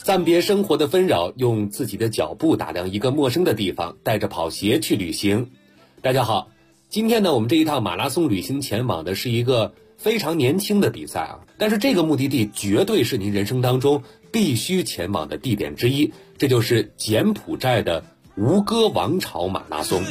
暂别生活的纷扰，用自己的脚步打量一个陌生的地方，带着跑鞋去旅行。大家好，今天呢，我们这一趟马拉松旅行前往的是一个非常年轻的比赛啊，但是这个目的地绝对是您人生当中必须前往的地点之一，这就是柬埔寨的吴哥王朝马拉松。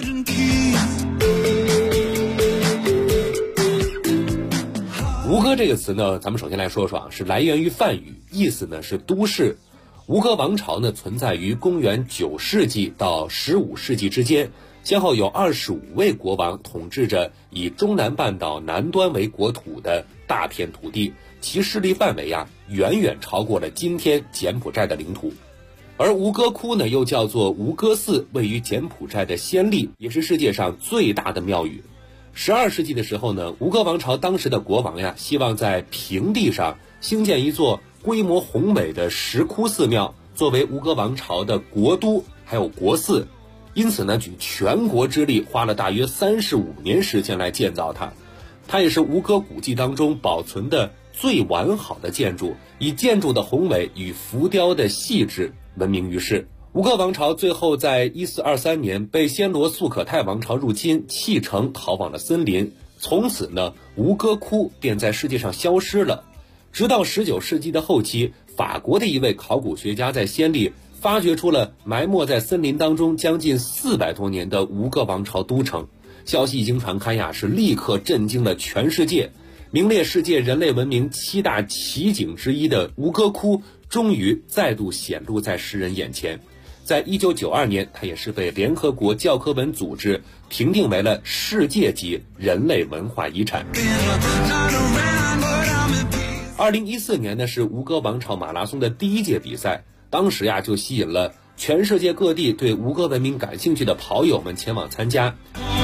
吴哥这个词呢，咱们首先来说说啊，是来源于梵语，意思呢是都市。吴哥王朝呢存在于公元9世纪到15世纪之间，先后有25位国王统治着以中南半岛南端为国土的大片土地，其势力范围啊远远超过了今天柬埔寨的领土。而吴哥窟呢又叫做吴哥寺，位于柬埔寨的暹粒，也是世界上最大的庙宇。12世纪的时候呢，吴哥王朝当时的国王呀，希望在平地上兴建一座规模宏伟的石窟寺庙，作为吴哥王朝的国都还有国寺，因此呢，举全国之力花了大约35年时间来建造它。它也是吴哥古迹当中保存的最完好的建筑，以建筑的宏伟与浮雕的细致闻名于世。吴哥王朝最后在1423年被暹罗素可泰王朝入侵，弃城逃往了森林，从此呢，吴哥窟便在世界上消失了。直到19世纪的后期，法国的一位考古学家在暹粒发掘出了埋没在森林当中将近400多年的吴哥王朝都城。消息一经传开呀，是立刻震惊了全世界。名列世界人类文明7大奇景之一的吴哥窟，终于再度显露在世人眼前。在1992年，它也是被联合国教科文组织评定为了世界级人类文化遗产。2014年呢，是吴哥王朝马拉松的第1届比赛，当时呀就吸引了全世界各地对吴哥文明感兴趣的跑友们前往参加。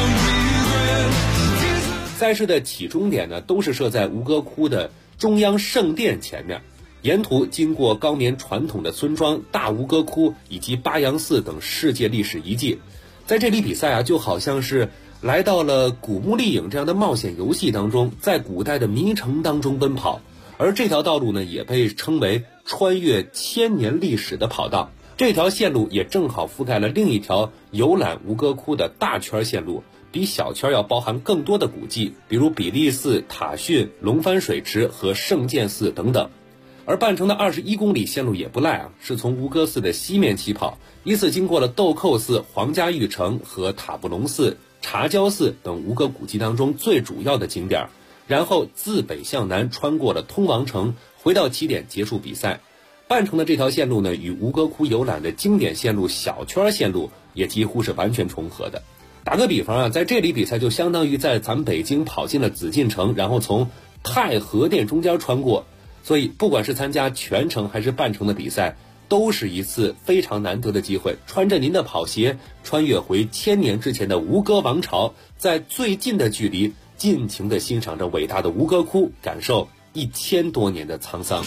赛事的起终点呢，都是设在吴哥窟的中央圣殿前面，沿途经过高棉传统的村庄、大吴哥窟以及巴扬寺等世界历史遗迹。在这里比赛啊，就好像是来到了古墓丽影这样的冒险游戏当中，在古代的迷城当中奔跑。而这条道路呢，也被称为穿越1000年历史的跑道。这条线路也正好覆盖了另一条游览吴哥窟的大圈线路，比小圈要包含更多的古迹，比如比利寺、塔逊、龙帆水池和圣剑寺等等。而半程的21公里线路也不赖啊，是从吴哥寺的西面起跑，依次经过了豆蔻寺、皇家玉城和塔布隆寺、茶礁寺等吴哥古迹当中最主要的景点，然后自北向南穿过了通王城，回到起点结束比赛。半程的这条线路呢，与吴哥窟游览的经典线路小圈线路也几乎是完全重合的。打个比方啊，在这里比赛就相当于在咱们北京跑进了紫禁城，然后从太和殿中间穿过。所以不管是参加全程还是半程的比赛，都是一次非常难得的机会，穿着您的跑鞋穿越回1000年之前的吴哥王朝，在最近的距离尽情地欣赏着伟大的吴哥窟，感受1000多年的沧桑。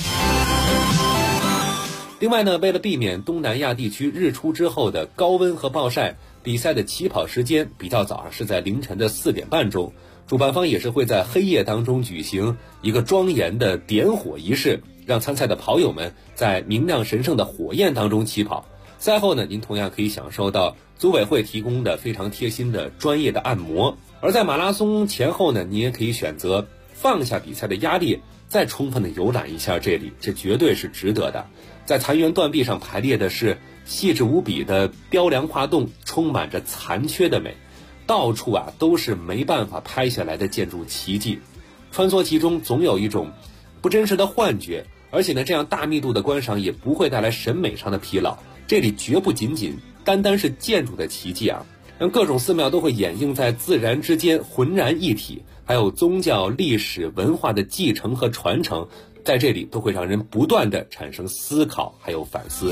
另外呢，为了避免东南亚地区日出之后的高温和暴晒，比赛的起跑时间比较早，是在凌晨的4点半钟。主办方也是会在黑夜当中举行一个庄严的点火仪式，让参赛的跑友们在明亮神圣的火焰当中起跑。赛后呢，您同样可以享受到组委会提供的非常贴心的专业的按摩。而在马拉松前后呢，你也可以选择放下比赛的压力，再充分的游览一下这里，这绝对是值得的。在残垣断壁上排列的是细致无比的雕梁画栋，充满着残缺的美。到处啊都是没办法拍下来的建筑奇迹，穿梭其中总有一种不真实的幻觉，而且呢，这样大密度的观赏也不会带来审美上的疲劳。这里绝不仅仅单单是建筑的奇迹啊，让各种寺庙都会掩映在自然之间，浑然一体，还有宗教、历史、文化的继承和传承，在这里都会让人不断的产生思考还有反思。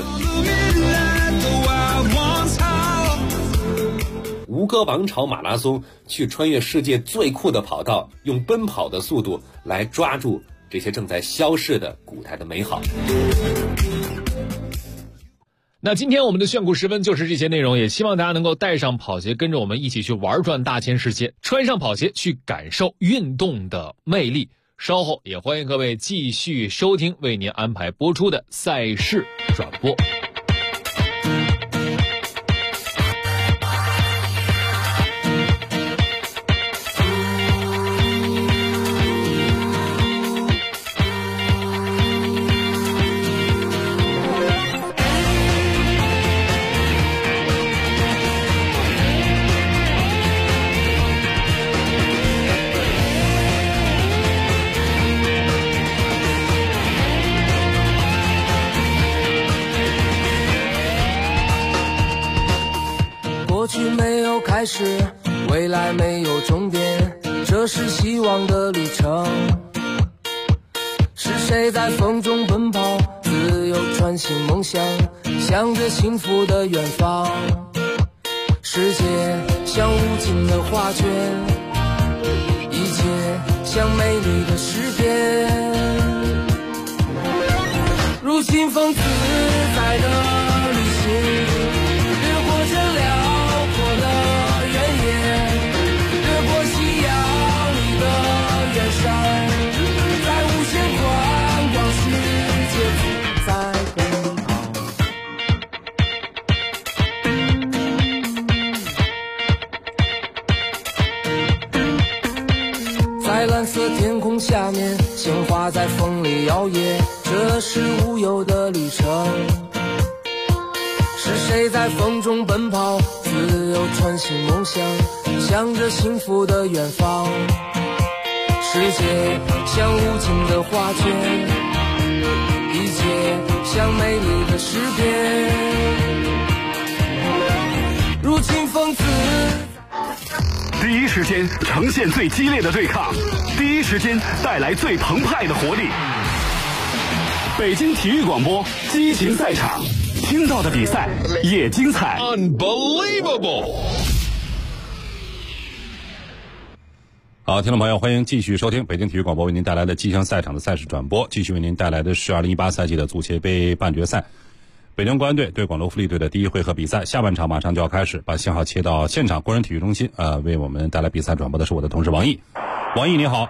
吴哥王朝马拉松，去穿越世界最酷的跑道，用奔跑的速度来抓住这些正在消逝的古代的美好。 那今天我们的炫酷时分就是这些内容，也希望大家能够带上跑鞋，跟着我们一起去玩转大千世界，穿上跑鞋去感受运动的魅力。 稍后也欢迎各位继续收听为您安排播出的赛事转播。 过去没有开始，未来没有终点，这是希望的旅程。是谁在风中奔跑，自由穿行梦想，向着幸福的远方。世界像无尽的画卷，一切像美丽的诗篇，如清风自在的旅行，掠过这辽阔的原野，掠过夕阳里的远山，在无限宽广世界自在奔跑。在蓝色天空下面，鲜花在风里摇曳，这是无忧的旅程。是谁在风中奔跑，自由穿行梦想，向着幸福的远方。世界像无尽的画卷，一切像美丽的诗篇，如清风自第一时间呈现最激烈的对抗，第一时间带来最澎湃的活力。北京体育广播激情赛场，听到的比赛也精彩。 Unbelievable！ 好，听众朋友，欢迎继续收听北京体育广播为您带来的激情赛场的赛事转播。继续为您带来的是2018赛季的足协杯半决赛，北京国安队对广州富力队的第一回合比赛，下半场马上就要开始。把信号切到现场国人体育中心，为我们带来比赛转播的是我的同事王毅。王毅你好。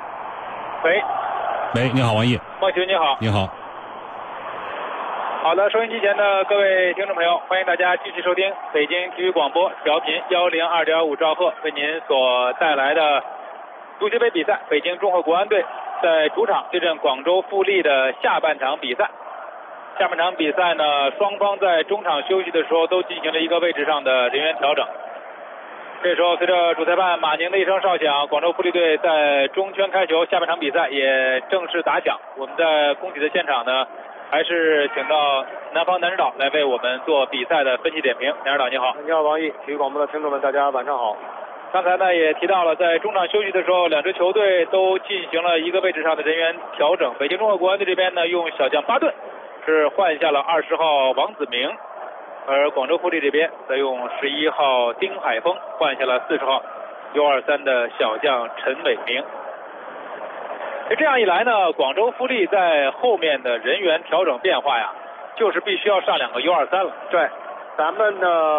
喂，你好，王毅。 王球你好。 你好。 好的，收音机前的各位听众朋友，欢迎大家继续收听北京体育广播调频102.5兆赫为您所带来的足协杯比赛，北京中赫国安队在主场对阵广州富力的下半场比赛。下半场比赛呢，双方在中场休息的时候都进行了一个位置上的人员调整。这时候随着主裁判马宁的一声哨响，广州富力队在中圈开球，下半场比赛也正式打响。我们在工体的现场呢，还是请到南方男指导来为我们做比赛的分析点评。男指导你好。 你好，王毅，体育广播的听众们，大家晚上好。 刚才呢也提到了，在中场休息的时候，两支球队都进行了一个位置上的人员调整。北京中赫国安队这边呢，用小将巴顿是换下了20号王子明，而广州富力这边则用11号丁海峰换下了40号U23的小将陈伟明。这样一来呢，广州富力在后面的人员调整变化呀，就是必须要上2个U23了。 对，咱们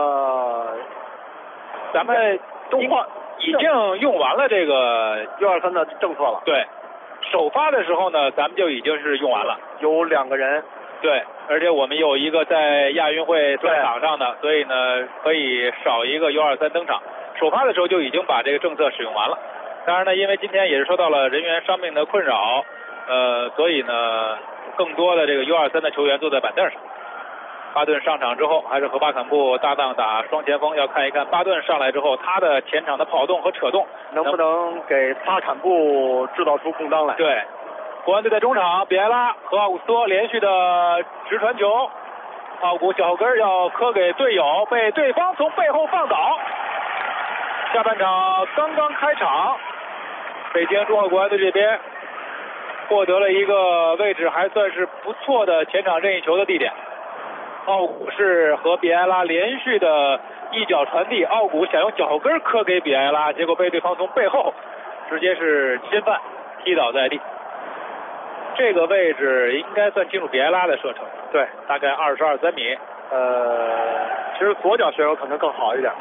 都已经用完了这个 U23的政策了。 对，首发的时候呢，咱们就已经是用完了， 有2个人。 对，而且我们有一个在亚运会赛场上的，所以呢可以少一个U23登场。首发的时候就已经把这个政策使用完了。当然呢，因为今天也是受到了人员伤病的困扰，所以呢更多的这个U23的球员坐在板凳上。巴顿上场之后，还是和巴坎布搭档打双前锋，要看一看巴顿上来之后他的前场的跑动和扯动能不能给巴坎布制造出空当来。 对，国安队在中场，比埃拉和奥古斯托连续的直传球，奥古小后跟要磕给队友，被对方从背后放倒。下半场刚刚开场，北京中赫国安队这边获得了一个位置还算是不错的前场任意球的地点。奥古是和比埃拉连续的一脚传递，奥古想用脚后跟磕给比埃拉，结果被对方从背后直接是侵犯踢倒在地。这个位置应该算进入比埃拉的射程， 对， 大概22、3米。 其实左脚选手可能更好一点。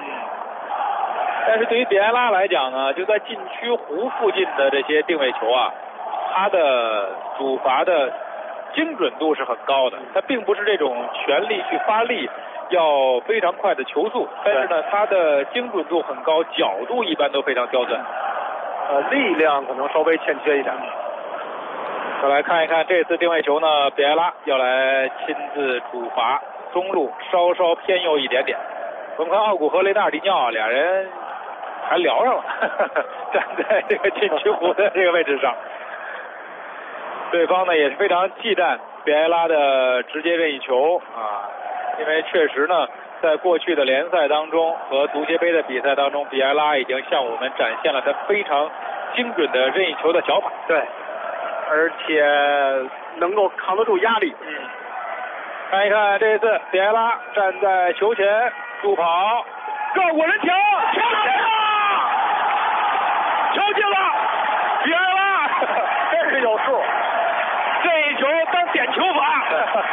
但是对于比埃拉来讲呢，就在禁区弧附近的这些定位球啊， 他的主罚的精准度是很高的，他并不是这种全力去发力要非常快的球速，但是呢，他的精准度很高，角度一般都非常刁钻。 力量可能稍微欠缺一点。 再来看一看这次定位球呢，比埃拉要来亲自主罚，中路稍稍偏右一点点。我们看奥古和雷纳尔迪尼奥俩人还聊上了，站在这个禁区弧的这个位置上。对方呢也是非常忌惮比埃拉的直接任意球啊，因为确实呢，在过去的联赛当中和足协杯的比赛当中，比埃拉已经向我们展现了他非常精准的任意球的脚法。 对，而且能够扛得住压力。 看一看这次比埃拉站在球前助跑，绕过人墙，敲进了，敲进了，比埃拉真是有数。 任意球当点球罚。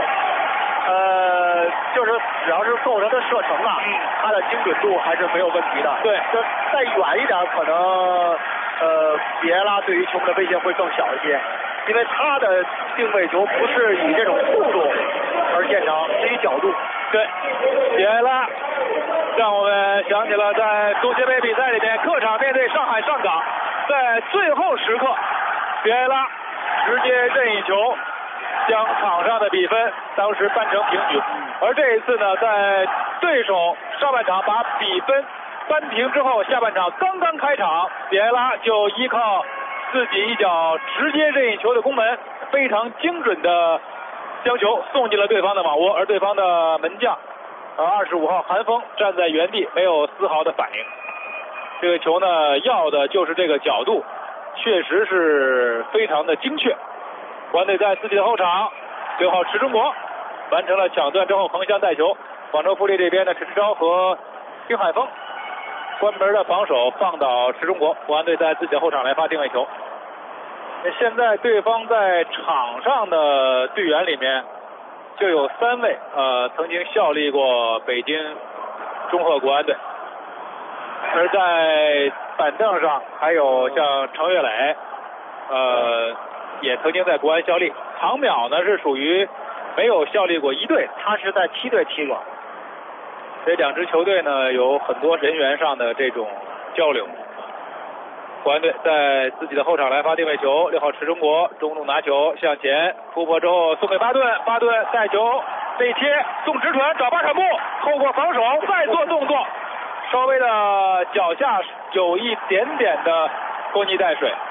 就是只要是够他的射程啊，他的精准度还是没有问题的。 对， 就再远一点，可能比埃拉对于球门的威胁会更小一些，因为他的定位球不是以这种速度而见长，是以角度。 对，比埃拉让我们想起了在足协杯比赛里面客场面对上海上港，在最后时刻，比埃拉直接任意球将场上的比分当时扳成平局。而这一次呢，在对手上半场把比分扳平之后，下半场刚刚开场，比埃拉就依靠自己一脚直接任意球的攻门，非常精准的将球送进了对方的网窝，而对方的门将25号韩锋站在原地没有丝毫的反应。这个球呢，要的就是这个角度，确实是非常的精确。国安队在自己的后场，6号池中国完成了抢断之后横向带球，广州富力这边的陈志钊和丁海峰关门的防守放倒池中国，国安队在自己的后场来发定位球。现在对方在场上的队员里面就有3位曾经效力过北京中赫国安队，而在板凳上还有像程岳磊也曾经在国安效力。唐淼呢是属于没有效力过一队， 他是在7队踢过。 这2支球队呢有很多人员上的这种交流。国安队在自己的后场来发定位球，6号池中国中路拿球向前突破之后送给巴顿，巴顿带球内切送直传找巴坎布，透过防守再做动作，稍微的脚下有一点点的拖泥带水。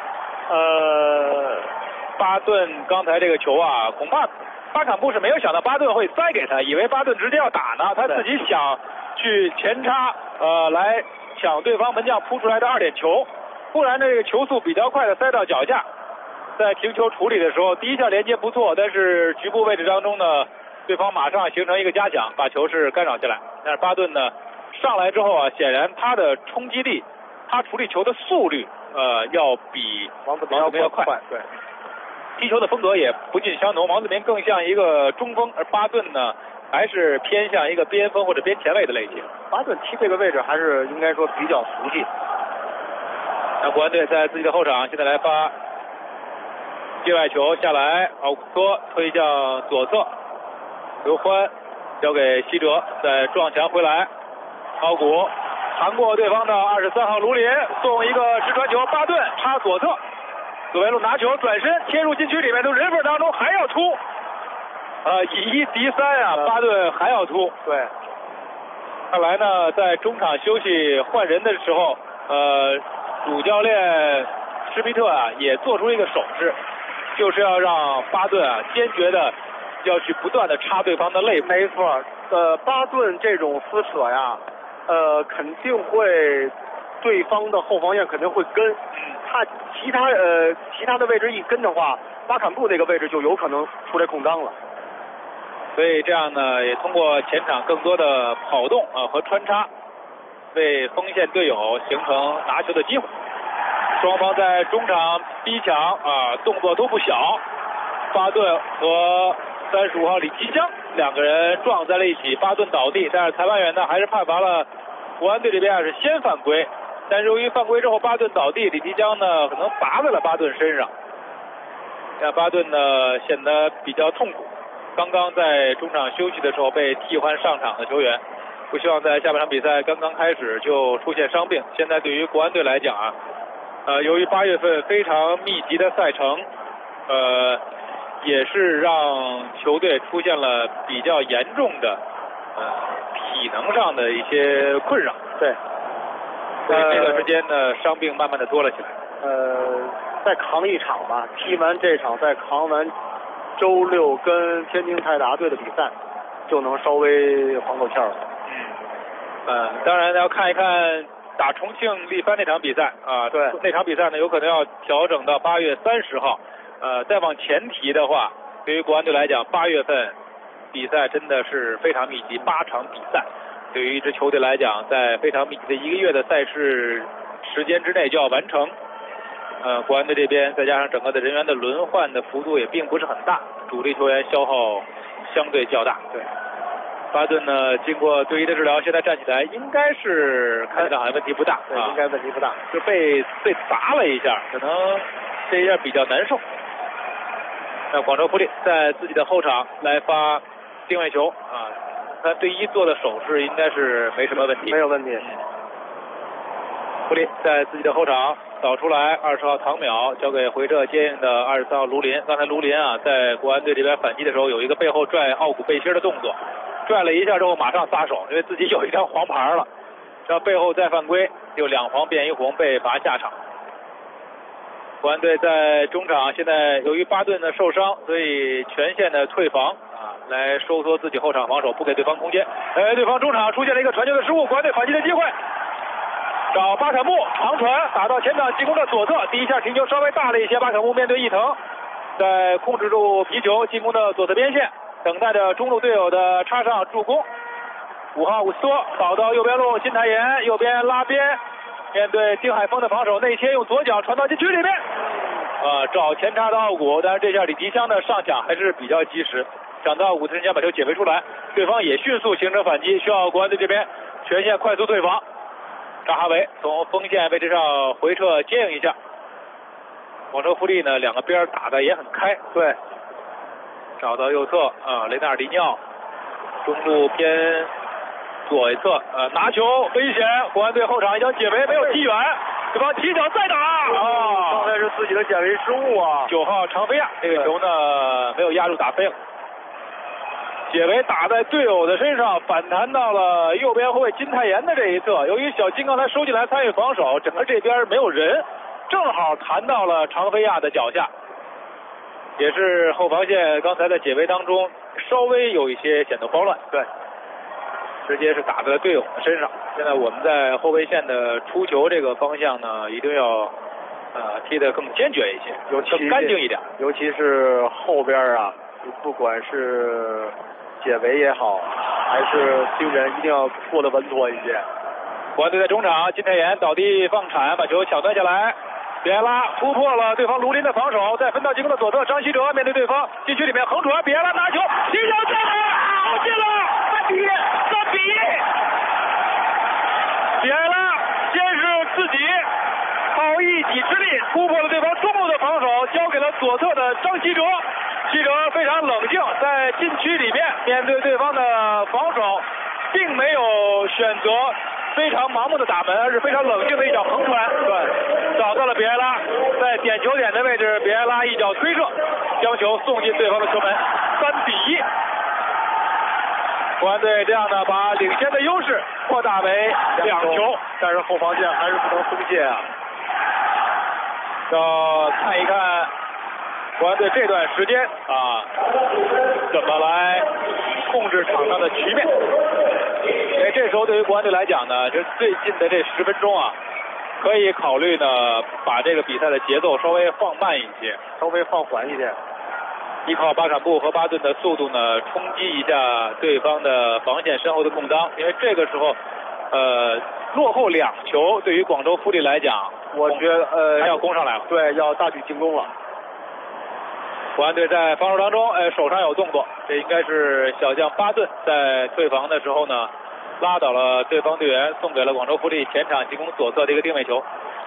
巴顿刚才这个球啊，恐怕巴坎布是没有想到巴顿会塞给他，以为巴顿直接要打呢，他自己想去前插来抢对方门将扑出来的2点球，不然这个球速比较快的塞到脚下，在停球处理的时候第一下连接不错，但是局部位置当中呢，对方马上形成一个加强，把球是干扰下来。但是巴顿呢上来之后啊，显然他的冲击力，他处理球的速率要比王子明要快。对，踢球的风格也不尽相同，王子明更像一个中锋，而巴顿呢还是偏向一个边锋或者边前卫的类型。 巴顿踢这个位置还是应该说比较熟悉。 那国安队在自己的后场现在来发界外球下来，奥古斯推向左侧，刘欢交给西哲，再撞墙回来，奥古弹过对方的23号卢林，送一个直传球，巴顿插左侧，左维路拿球转身切入禁区里面的人缝当中还要突，以1敌3啊，巴顿还要突。 对， 看来呢，在中场休息换人的时候，主教练施皮特啊也做出一个手势，就是要让巴顿啊坚决的要去不断的插对方的肋部。 没错，巴顿这种撕扯呀，肯定会对方的后防线肯定会跟，他其他的位置一跟的话，巴坎布那个位置就有可能出来空当了。 所以这样呢，也通过前场更多的跑动和穿插，为锋线队友形成拿球的机会。双方在中场逼抢动作都不小，巴顿和35号李吉江2个人撞在了一起，巴顿倒地，但是裁判员呢还是判罚了国安队这边是先犯规，但是由于犯规之后巴顿倒地，李吉江呢可能罚在了巴顿身上， 让巴顿呢显得比较痛苦。刚刚在中场休息的时候被替换上场的球员，不希望在下半场比赛刚刚开始就出现伤病。现在对于国安队来讲啊，由于8月份非常密集的赛程，也是让球队出现了比较严重的体能上的一些困扰。 对， 所以这段时间呢，伤病慢慢的多了起来。 再扛一场吧，踢完这场再扛完周六跟天津泰达队的比赛，就能稍微缓口气了。 当然要看一看打重庆力帆那场比赛啊， 对， 那场比赛呢有可能要调整到8月30号。再往前提的话，对于国安队来讲，8月份比赛真的是非常密集，8场比赛，对于一支球队来讲，在非常密集的1个月的赛事时间之内就要完成。国安队这边再加上整个的人员的轮换的幅度也并不是很大，主力球员消耗相对较大。对，巴顿呢经过队医的治疗，现在站起来应该是看起来好像问题不大， 对，应该问题不大， 就被砸了一下，可能这一下比较难受。那广州富力在自己的后场来发定位球啊，他队医做的手势应该是没什么问题， 没有问题。 富力在自己的后场导出来，20号唐淼交给回撤接应的24号卢林。刚才卢林啊，在国安队这边反击的时候有一个背后拽奥古背心的动作，拽了一下之后马上撒手，因为自己有一张黄牌了，这背后再犯规，就2黄变1红，被罚下场。国安队在中场现在由于巴顿的受伤，所以全线的退防啊，来收缩自己后场防守，不给对方空间。对方中场出现了一个传球的失误，国安队反击的机会。找巴坎穆长传打到前场进攻的左侧，第一下停球稍微大了一些，巴坎穆面对伊藤，在控制住皮球进攻的左侧边线，等待着中路队友的插上助攻。5号伍斯托倒到右边路，金泰妍右边拉边，面对丁海峰的防守，内切用左脚传到禁区里面，找前插到奥古，但是这下李迪香的上抢还是比较及时，抢到奥古身前把球解围出来，对方也迅速形成反击，需要国安队这边全线快速退防。扎哈维从锋线位置上回撤接应一下，广州富力呢2个边打得也很开，对，找到右侧雷纳尔迪尼奥，中路偏左侧拿球危险，国安队后场一脚解围没有踢远，对方起脚再打刚才是自己的解围失误啊。 9号长飞亚这个球呢没有压住打飞了。解围打在队友的身上，反弹到了右边后卫金泰妍的这一侧。由于小金刚才收进来参与防守，整个这边没有人，正好弹到了长飞亚的脚下，也是后防线刚才在解围当中稍微有一些显得慌乱。对，直接是打在了队友的身上。现在我们在后卫线的出球这个方向呢，一定要踢得更坚决一些，更干净一点。 尤其是后边啊，不管是解围也好，还是盯人，一定要过得稳妥一些。 国安队在中场，金泰妍倒地放铲，把球抢断下来，比埃拉突破了对方卢林的防守，再分到进攻的左侧，张稀哲面对对方禁区里面横传，比埃拉拿球，起脚射门，进了，3比1。比埃拉先是自己靠一己之力突破了对方中路的防守，交给了左侧的张稀哲。记者非常冷静，在禁区里面面对对方的防守，并没有选择非常盲目的打门，而是非常冷静的一脚横传，对，找到了比埃拉，在点球点的位置，比埃拉一脚推射，将球送进对方的球门，3比1。国安队这样呢，把领先的优势扩大为2球， 但是后防线还是不能松懈啊。 要看一看国安队这段时间怎么来控制场上的局面。因为这时候对于国安队来讲呢，就最近的这10分钟可以考虑呢把这个比赛的节奏稍微放慢一些， 稍微放缓一点， 依靠巴坎布和巴顿的速度呢冲击一下对方的防线身后的空当。因为这个时候落后2球，对于广州富力来讲， 我觉得还要攻上来了， 对，要大举进攻了。 国安队在防守当中，手上有动作，这应该是小将巴顿在退防的时候呢，拉倒了对方队员，送给了广州富力前场进攻左侧的一个定位球。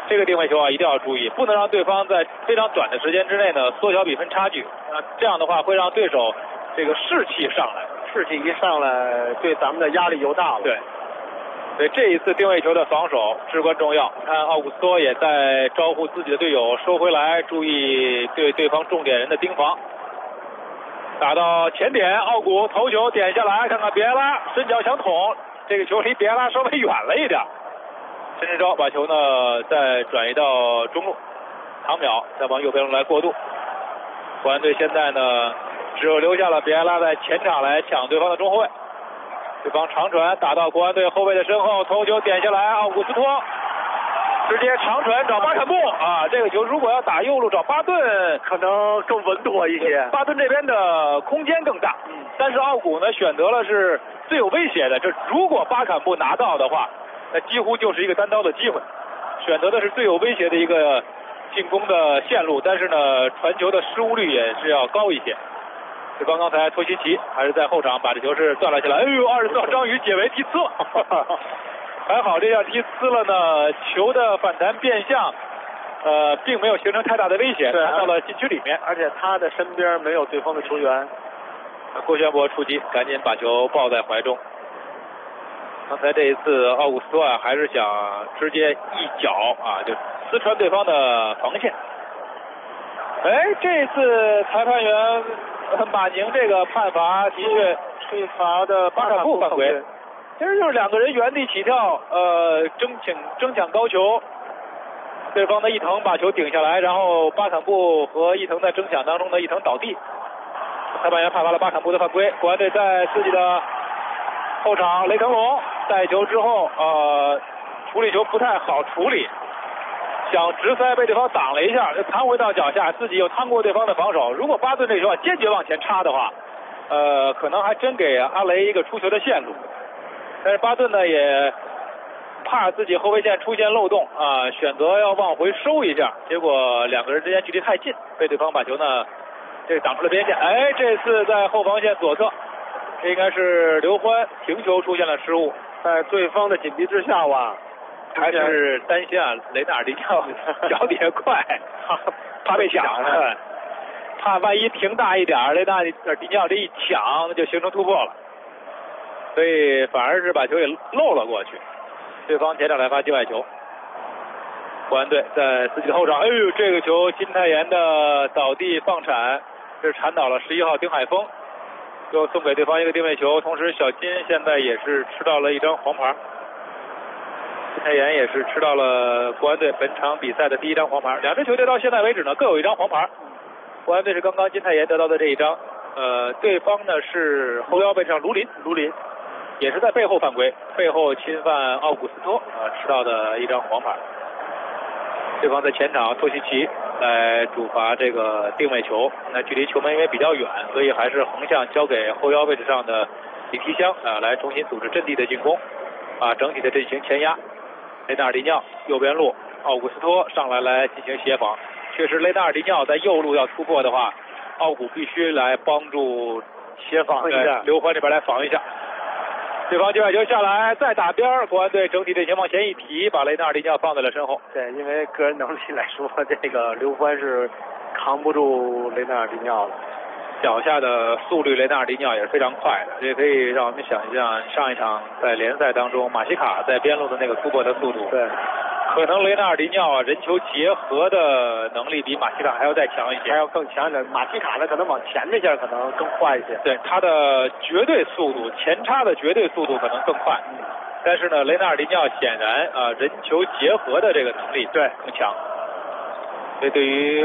这个定位球啊，一定要注意，不能让对方在非常短的时间之内呢缩小比分差距。这样的话会让对手这个士气上来， 士气一上来，对咱们的压力又大了。 对，所以这一次定位球的防守至关重要。看奥古斯托也在招呼自己的队友收回来，注意对对方重点人的盯防。打到前点，奥古头球点下来，看看别拉伸脚想捅，这个球离别拉稍微远了一点。陈志钊把球呢再转移到中路，唐淼再往右边路来过渡。国安队现在呢只有留下了别拉在前场来抢对方的中后卫。对方长传打到国安队后卫的身后，头球点下来，奥古斯托直接长传找巴坎布啊！这个球如果要打右路找巴顿， 可能更稳妥一些。 巴顿这边的空间更大，但是奥古呢选择了是最有威胁的。这如果巴坎布拿到的话，那几乎就是一个单刀的机会。选择的是最有威胁的一个进攻的线路，但是呢传球的失误率也是要高一些。对方刚才托西奇还是在后场把这球是断了下来，哎呦，24号张宇解围踢呲了。还好这样踢呲了呢，球的反弹变向并没有形成太大的威胁，弹到了禁区里面， 而且他的身边没有对方的球员。 郭轩博出击，赶紧把球抱在怀中。刚才这一次奥古斯托啊，还是想直接一脚啊就撕穿对方的防线。哎，这次裁判员马宁这个判罚的确吹罚的巴坎布犯规。其实就是两个人原地起跳，争抢高球，对方的伊藤把球顶下来，然后巴坎布和伊藤在争抢当中的伊藤倒地，裁判员判罚了巴坎布的犯规。国安队在自己的后场，雷腾龙带球之后，处理球不太好处理，想直塞被对方挡了一下，就弹回到脚下，自己又趟过对方的防守。如果巴顿这球坚决往前插的话，可能还真给阿雷一个出球的线路。但是巴顿呢也怕自己后卫线出现漏洞啊，选择要往回收一下，结果两个人之间距离太近，被对方把球呢这挡出了边线。哎，这次在后防线左侧，这应该是刘欢停球出现了失误， 在对方的紧逼之下吧， 还是担心啊雷纳尔迪奥脚底下快，怕被抢，怕万一停大一点，雷纳尔迪奥这一抢就形成突破了。所以反而是把球给漏了过去，对方前场来发界外球。国安队在自己的后场，哎呦，这个球金泰妍的倒地放铲，是铲倒了11号丁海峰，又送给对方一个定位球。同时小金现在也是吃到了一张黄牌，金泰妍也是吃到了国安队本场比赛的第一张黄牌。两支球队到现在为止呢各有一张黄牌，国安队是刚刚金泰妍得到的这一张，对方呢是后腰位置上卢林也是在背后犯规，背后侵犯奥古斯托吃到的一张黄牌。对方在前场托西奇来主罚这个定位球，那距离球门因为比较远，所以还是横向交给后腰位置上的李提香来重新组织阵地的进攻，整体的阵型前压。雷纳尔迪尿右边路，奥古斯托上来进行协防。确实雷纳尔迪尿在右路要突破的话，奥古必须来帮助协防一下，刘欢这边来防一下。对方界外球下来，再打边，国安队整体阵型往前一提，把雷纳尔迪尿放在了身后。 对，因为个人能力来说，这个刘欢是扛不住雷纳尔迪尿的。 脚下的速率，雷纳尔迪尿也是非常快的，这可以让我们想一想上一场在联赛当中马西卡在边路的那个突破的速度。 对， 可能雷纳尔迪尿人球结合的能力比马西卡还要再强一些， 还要更强一点。马西卡呢，可能往前那下可能更快一些。 对，他的绝对速度，前插的绝对速度可能更快。但是呢，雷纳尔迪尿显然人球结合的这个能力更强。所以对于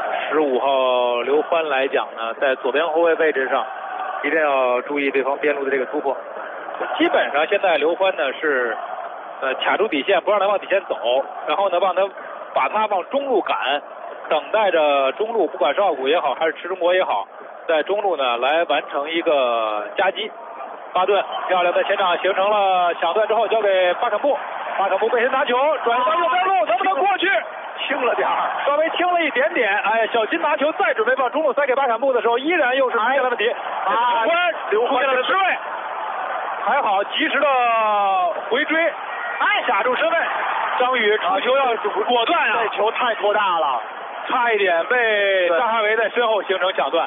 15号刘欢来讲呢，在左边后卫位置上一定要注意对方边路的这个突破。基本上现在刘欢呢是卡住底线，不让他往底线走，然后呢把他往中路赶，等待着中路不管是奥古也好还是池中国也好，在中路呢来完成一个夹击。巴顿漂亮的前场形成了抢断之后交给巴坎布，巴坎布背身拿球转到右边路，能不能过去？轻了点儿，稍微轻了一点点。哎，小金拿球再准备往中路塞给巴坎布的时候，依然又是出现了问题。刘欢出现了失位，还好及时的回追， 卡住身位，张宇出球要果断啊！ 这球太拖大了， 差一点被扎哈维在身后形成抢断。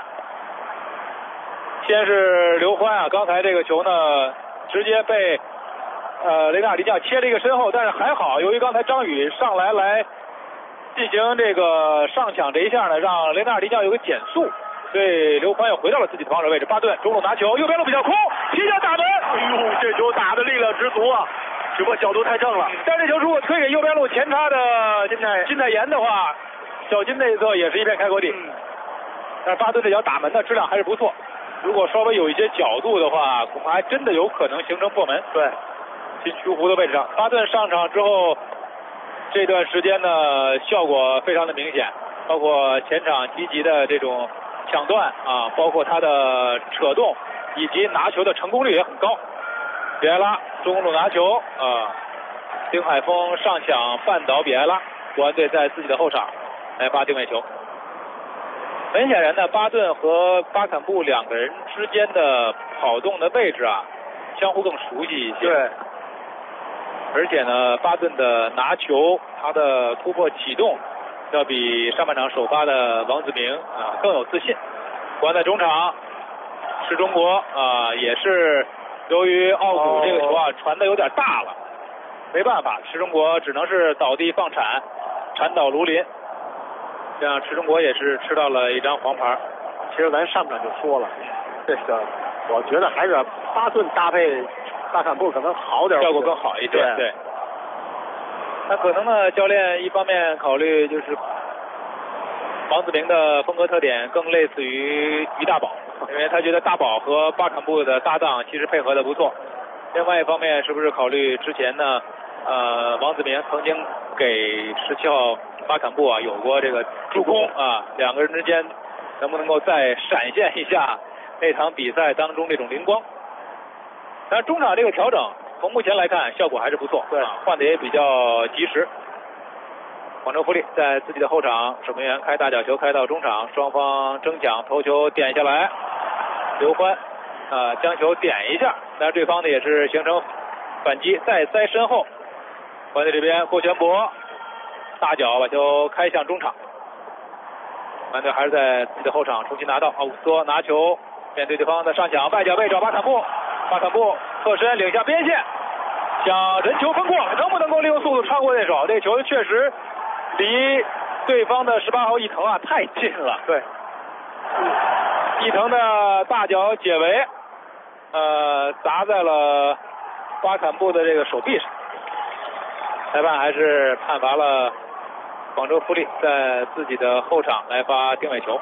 先是刘欢啊，刚才这个球呢，直接被雷纳尔迪酱切了一个身后，但是还好，由于刚才张宇上来进行这个上抢这一下呢，让雷纳尔迪酱有个减速，所以刘欢又回到了自己的防守位置。巴顿中路拿球，右边路比较空，踢脚打门。 哎呦，这球打的力量十足啊！只不过角度太正了。 但这球如果推给右边路前插的金泰妍的话，小金那一侧也是一片开阔地。但是巴顿这脚打门的质量还是不错。如果稍微有一些角度的话，恐怕还真的有可能形成破门。 对， 禁区弧的位置上，巴顿上场之后，这段时间呢效果非常的明显，包括前场积极的这种抢断啊，包括他的扯动以及拿球的成功率也很高。比埃拉中路拿球啊，丁海峰上抢绊倒比埃拉，国安队在自己的后场来发定位球。很显然呢，巴顿和巴坎布两个人之间的跑动的位置啊，相互更熟悉一些。 对。 而且呢，巴顿的拿球，他的突破启动，要比上半场首发的王子明啊更有自信。国安在中场，是中国啊，也是由于奥古这个球啊传的有点大了，没办法，池中国只能是倒地放铲，铲倒卢林。这样池中国也是吃到了一张黄牌。 其实咱上场就说了，这个我觉得还是巴顿搭配巴坎布可能好点， 效果更好一点。对。那可能呢，教练一方面考虑就是王子明的风格特点更类似于于大宝，因为他觉得大宝和巴坎布的搭档其实配合的不错。另外一方面，是不是考虑之前呢？王子明曾经给17号巴坎布啊有过这个助攻啊，两个人之间能不能够再闪现一下那场比赛当中这种灵光？但是中场这个调整，从目前来看效果还是不错，对啊，换的也比较及时。广州富力在自己的后场，守门员开大角球开到中场，双方争抢，头球点下来，刘欢将球点一下，但是对方呢也是形成反击，再塞身后。国安队这边郭全博大脚把球开向中场，国安队还是在自己的后场重新拿到，奥古斯托拿球面对对方的上抢，外脚背找巴坎布，巴坎布侧身领下边线，想人球分过，能不能够利用速度超过对手？这球确实离对方的18号伊藤啊太近了。 对， 伊藤的大脚解围，砸在了巴坎布的这个手臂上。裁判还是判罚了广州富力在自己的后场来发定位球。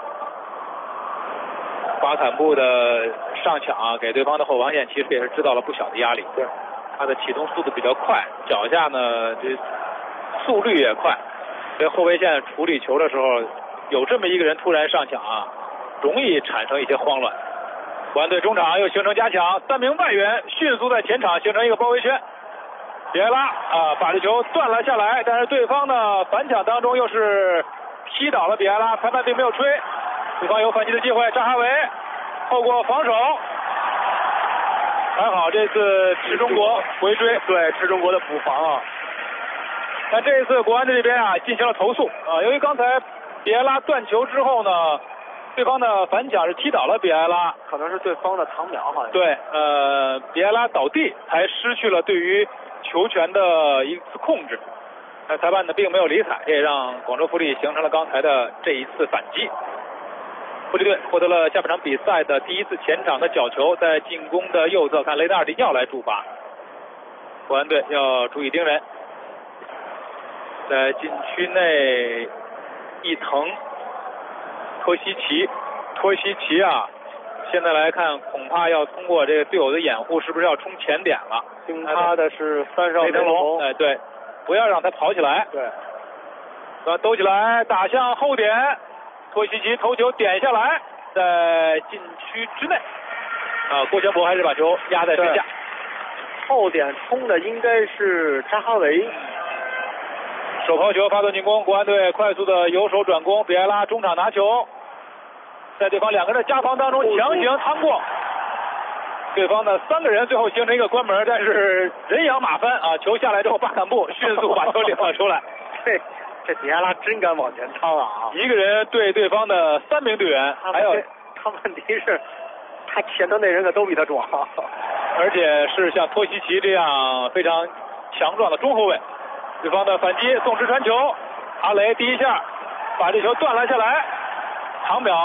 巴坎布的上抢啊，给对方的后防线其实也是制造了不小的压力。 对， 他的启动速度比较快，脚下呢这速率也快，所以后卫线处理球的时候，有这么一个人突然上抢啊，容易产生一些慌乱。国安队中场又形成加强，3名外援迅速在前场形成一个包围圈。比埃拉把这球断了下来，但是对方呢反抢当中又是踢倒了比埃拉，裁判并没有吹，对方有反击的机会。扎哈维透过防守，还好这次池中国回追， 对池中国的补防啊。 但这一次国安队这边啊进行了投诉啊，由于刚才比埃拉断球之后呢，对方的反抢是踢倒了比埃拉， 可能是对方的唐淼好像。 对，比埃拉倒地还失去了对于球权的一次控制，但裁判呢并没有理睬，这也让广州富力形成了刚才的这一次反击。富力队获得了下半场比赛的第一次前场的角球，在进攻的右侧，看雷纳尔迪要来主罚，国安队要注意盯人。在禁区内，伊藤、托西奇啊，现在来看恐怕要通过这个队友的掩护，是不是要冲前点了？ 盯他的是3少梅腾龙， 哎对，不要让他跑起来。 对， 兜起来打向后点，托西奇头球点下来，在禁区之内。郭全博还是把球压在身下。 后点冲的应该是扎哈维。 手抛球发动进攻，国安队快速的由守转攻，比埃拉中场拿球，在对方两个人的夹防当中强行趟过， 对方的3个人最后形成一个关门，但是人仰马翻啊！球下来之后，巴坎布迅速把球领了出来。 这迪亚拉真敢往前趟啊！ 一个人对对方的3名队员，还有他问题是，他前头那人可都比他壮， 而且是像托西奇这样非常强壮的中后卫。对方的反击，送直传球，阿雷第一下把这球断了下来，长秒。